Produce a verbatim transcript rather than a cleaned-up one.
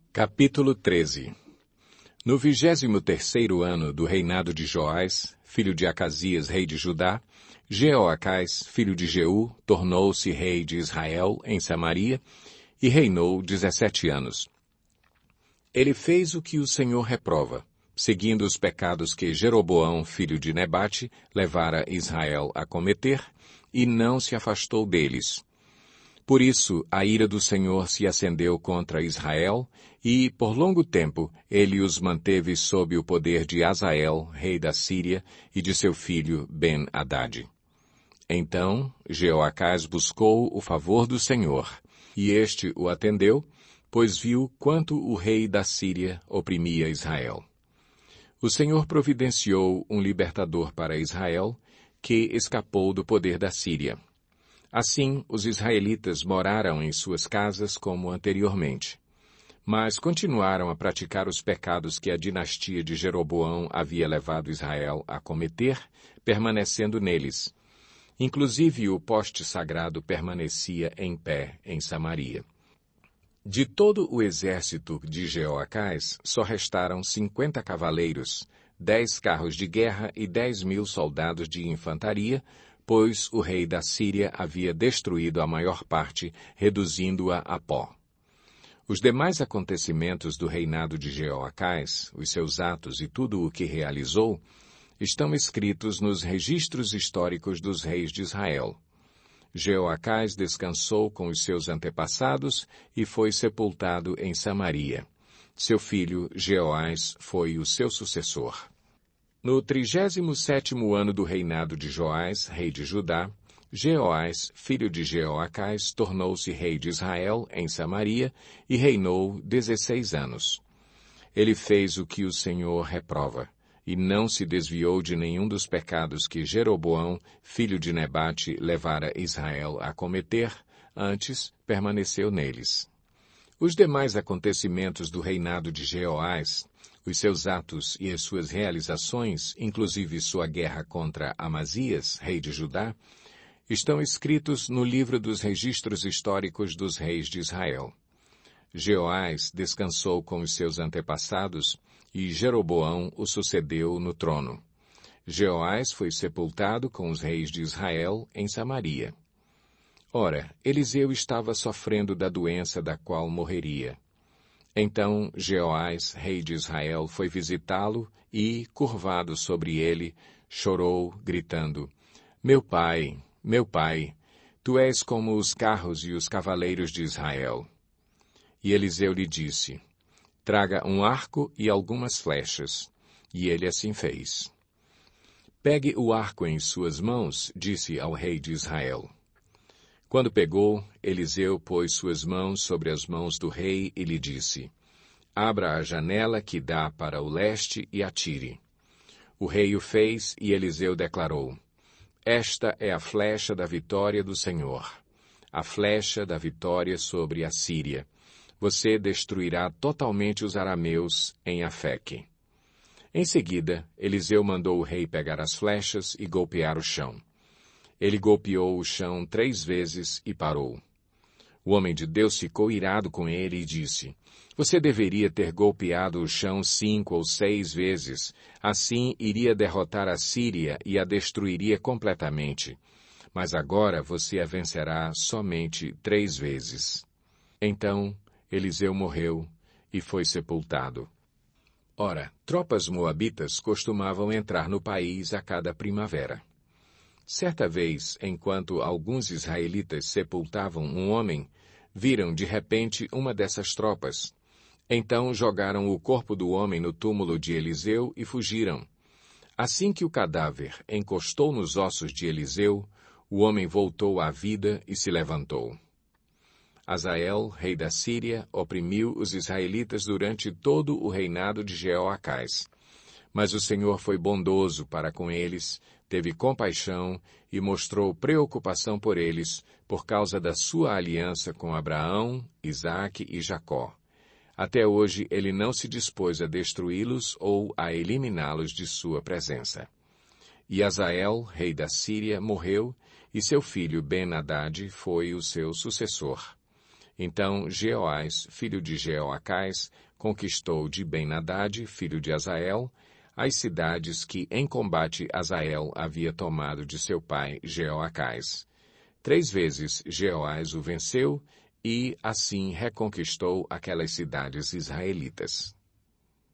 Capítulo treze. No vigésimo terceiro ano do reinado de Joás, filho de Acasias, rei de Judá, Jeoacás, filho de Jeú, tornou-se rei de Israel em Samaria e reinou dezessete anos. Ele fez o que o Senhor reprova, seguindo os pecados que Jeroboão, filho de Nebate, levara Israel a cometer, e não se afastou deles. Por isso, a ira do Senhor se acendeu contra Israel, e, por longo tempo, ele os manteve sob o poder de Hazael, rei da Síria, e de seu filho Ben-Hadad. Então, Jeoacás buscou o favor do Senhor, e este o atendeu, pois viu quanto o rei da Síria oprimia Israel. O Senhor providenciou um libertador para Israel, que escapou do poder da Síria. Assim, os israelitas moraram em suas casas como anteriormente. Mas continuaram a praticar os pecados que a dinastia de Jeroboão havia levado Israel a cometer, permanecendo neles. Inclusive o poste sagrado permanecia em pé em Samaria. De todo o exército de Jeoacás, só restaram cinquenta cavaleiros, dez carros de guerra e dez mil soldados de infantaria, pois o rei da Síria havia destruído a maior parte, reduzindo-a a pó. Os demais acontecimentos do reinado de Jeoacás, os seus atos e tudo o que realizou, estão escritos nos registros históricos dos reis de Israel. Jeoacás descansou com os seus antepassados e foi sepultado em Samaria. Seu filho Jeoás foi o seu sucessor. No trigésimo sétimo ano do reinado de Joás, rei de Judá, Jeoás, filho de Jeoacás, tornou-se rei de Israel em Samaria e reinou dezesseis anos. Ele fez o que o Senhor reprova, e não se desviou de nenhum dos pecados que Jeroboão, filho de Nebate, levara Israel a cometer, antes permaneceu neles. Os demais acontecimentos do reinado de Jeoás, os seus atos e as suas realizações, inclusive sua guerra contra Amazias, rei de Judá, estão escritos no livro dos registros históricos dos reis de Israel. Jeoás descansou com os seus antepassados e Jeroboão o sucedeu no trono. Jeoás foi sepultado com os reis de Israel em Samaria. Ora, Eliseu estava sofrendo da doença da qual morreria. Então Jeoás, rei de Israel, foi visitá-lo e, curvado sobre ele, chorou, gritando, Meu pai, meu pai, tu és como os carros e os cavaleiros de Israel. E Eliseu lhe disse, Traga um arco e algumas flechas. E ele assim fez. Pegue o arco em suas mãos, disse ao rei de Israel. Quando pegou, Eliseu pôs suas mãos sobre as mãos do rei e lhe disse, Abra a janela que dá para o leste e atire. O rei o fez e Eliseu declarou, Esta é a flecha da vitória do Senhor, a flecha da vitória sobre a Síria. Você destruirá totalmente os arameus em Afeque. Em seguida, Eliseu mandou o rei pegar as flechas e golpear o chão. Ele golpeou o chão três vezes e parou. O homem de Deus ficou irado com ele e disse, Você deveria ter golpeado o chão cinco ou seis vezes. Assim iria derrotar a Síria e a destruiria completamente. Mas agora você a vencerá somente três vezes. Então, Eliseu morreu e foi sepultado. Ora, tropas moabitas costumavam entrar no país a cada primavera. Certa vez, enquanto alguns israelitas sepultavam um homem, viram de repente uma dessas tropas. Então jogaram o corpo do homem no túmulo de Eliseu e fugiram. Assim que o cadáver encostou nos ossos de Eliseu, o homem voltou à vida e se levantou. Hazael, rei da Síria, oprimiu os israelitas durante todo o reinado de Jeoacás. Mas o Senhor foi bondoso para com eles, teve compaixão e mostrou preocupação por eles, por causa da sua aliança com Abraão, Isaque e Jacó. Até hoje ele não se dispôs a destruí-los ou a eliminá-los de sua presença. E Hazael, rei da Síria, morreu, e seu filho Ben-Hadad foi o seu sucessor. Então Jeoás, filho de Jeoacás, conquistou de Ben-Hadad, filho de Azael, as cidades que em combate Azael havia tomado de seu pai Jeoacás. Três vezes Jeoás o venceu e, assim, reconquistou aquelas cidades israelitas.